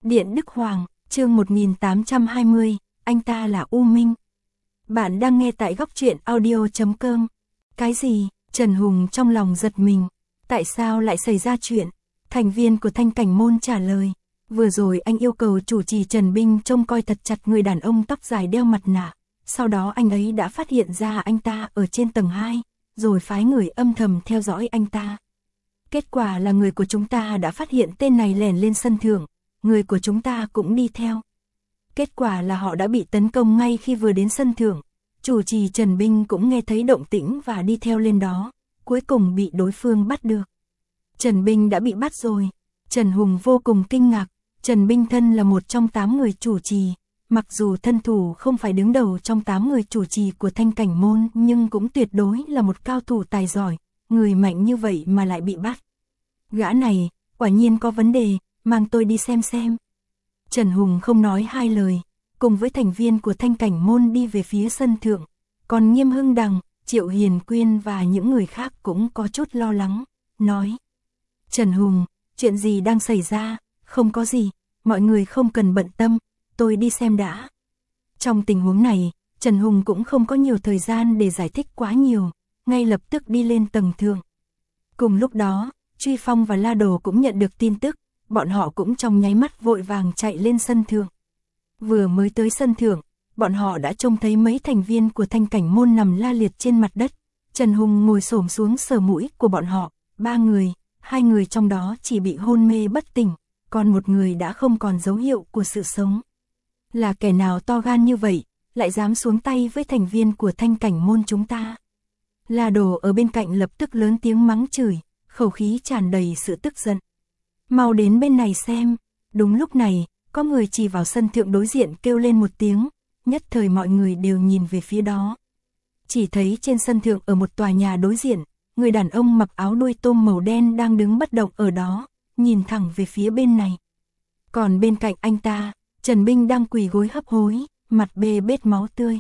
Điện Đức Hoàng, chương 1820, anh ta là U Minh. Bạn đang nghe tại góc truyện audio.com. Cái gì? Trần Hùng trong lòng giật mình. Tại sao lại xảy ra chuyện? Thành viên của Thanh Cảnh Môn trả lời. Vừa rồi anh yêu cầu chủ trì Trần Binh trông coi thật chặt người đàn ông tóc dài đeo mặt nạ. Sau đó anh ấy đã phát hiện ra anh ta ở trên tầng 2, rồi phái người âm thầm theo dõi anh ta. Kết quả là người của chúng ta đã phát hiện tên này lẻn lên sân thượng, người của chúng ta cũng đi theo. Kết quả là họ đã bị tấn công ngay khi vừa đến sân thượng. Chủ trì Trần Binh cũng nghe thấy động tĩnh và đi theo lên đó, cuối cùng bị đối phương bắt được. Trần Binh đã bị bắt rồi. Trần Hùng vô cùng kinh ngạc. Trần Binh thân là một trong 8 người chủ trì. Mặc dù thân thủ không phải đứng đầu trong 8 người chủ trì của Thanh Cảnh Môn, nhưng cũng tuyệt đối là một cao thủ tài giỏi. Người mạnh như vậy mà lại bị bắt. Gã này, quả nhiên có vấn đề, mang tôi đi xem. Trần Hùng không nói hai lời, cùng với thành viên của Thanh Cảnh Môn đi về phía sân thượng. Còn Nghiêm Hưng Đằng, Triệu Hiền Quyên và những người khác cũng có chút lo lắng, nói. Trần Hùng, chuyện gì đang xảy ra? Không có gì, mọi người không cần bận tâm, tôi đi xem đã. Trong tình huống này, Trần Hùng cũng không có nhiều thời gian để giải thích quá nhiều, ngay lập tức đi lên tầng thượng. Cùng lúc đó, Truy Phong và La Đồ cũng nhận được tin tức, bọn họ cũng trong nháy mắt vội vàng chạy lên sân thượng. Vừa mới tới sân thượng, bọn họ đã trông thấy mấy thành viên của Thanh Cảnh Môn nằm la liệt trên mặt đất. Trần Hùng ngồi xổm xuống sờ mũi của bọn họ, 3 người, 2 người trong đó chỉ bị hôn mê bất tỉnh, còn một người đã không còn dấu hiệu của sự sống. Là kẻ nào to gan như vậy, lại dám xuống tay với thành viên của Thanh Cảnh Môn chúng ta? La Đồ ở bên cạnh lập tức lớn tiếng mắng chửi, khẩu khí tràn đầy sự tức giận. Mau đến bên này xem. Đúng lúc này, có người chỉ vào sân thượng đối diện kêu lên một tiếng, nhất thời mọi người đều nhìn về phía đó. Chỉ thấy trên sân thượng ở một tòa nhà đối diện, người đàn ông mặc áo đuôi tôm màu đen đang đứng bất động ở đó, nhìn thẳng về phía bên này. Còn bên cạnh anh ta, Trần Binh đang quỳ gối hấp hối, mặt bê bết máu tươi.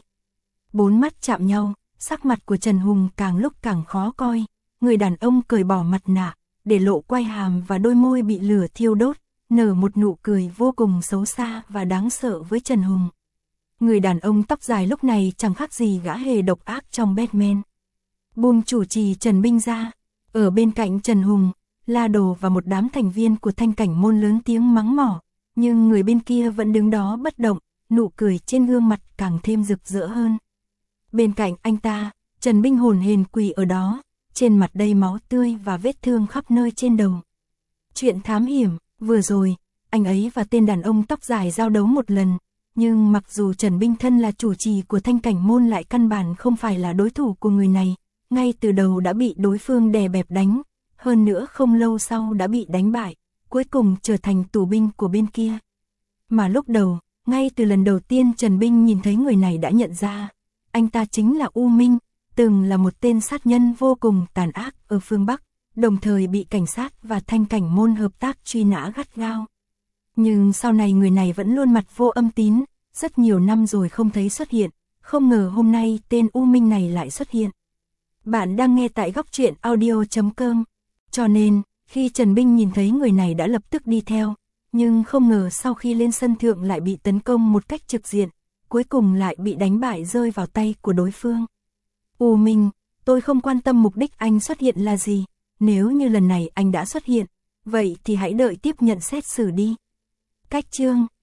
4 mắt chạm nhau, sắc mặt của Trần Hùng càng lúc càng khó coi. Người đàn ông cởi bỏ mặt nạ, để lộ quai hàm và đôi môi bị lửa thiêu đốt, nở một nụ cười vô cùng xấu xa và đáng sợ với Trần Hùng. Người đàn ông tóc dài lúc này chẳng khác gì gã hề độc ác trong Batman. Buông chủ trì Trần Binh ra, ở bên cạnh Trần Hùng, La Đồ và một đám thành viên của Thanh Cảnh Môn lớn tiếng mắng mỏ, nhưng người bên kia vẫn đứng đó bất động, nụ cười trên gương mặt càng thêm rực rỡ hơn. Bên cạnh anh ta, Trần Binh hồn hển quỳ ở đó, trên mặt đầy máu tươi và vết thương khắp nơi trên đầu. Chuyện thám hiểm, vừa rồi, anh ấy và tên đàn ông tóc dài giao đấu một lần, nhưng mặc dù Trần Binh thân là chủ trì của Thanh Cảnh Môn lại căn bản không phải là đối thủ của người này, ngay từ đầu đã bị đối phương đè bẹp đánh, hơn nữa không lâu sau đã bị đánh bại, cuối cùng trở thành tù binh của bên kia. Mà lúc đầu, ngay từ lần đầu tiên Trần Binh nhìn thấy người này đã nhận ra, anh ta chính là U Minh, từng là một tên sát nhân vô cùng tàn ác ở phương Bắc, đồng thời bị cảnh sát và Thanh Cảnh Môn hợp tác truy nã gắt gao. Nhưng sau này người này vẫn luôn mặt vô âm tín, rất nhiều năm rồi không thấy xuất hiện, không ngờ hôm nay tên U Minh này lại xuất hiện. Bạn đang nghe tại góc truyện audio.com. Cho nên, khi Trần Binh nhìn thấy người này đã lập tức đi theo, nhưng không ngờ sau khi lên sân thượng lại bị tấn công một cách trực diện, cuối cùng lại bị đánh bại rơi vào tay của đối phương. U Minh, tôi không quan tâm mục đích anh xuất hiện là gì, nếu như lần này anh đã xuất hiện, vậy thì hãy đợi tiếp nhận xét xử đi. Cách chương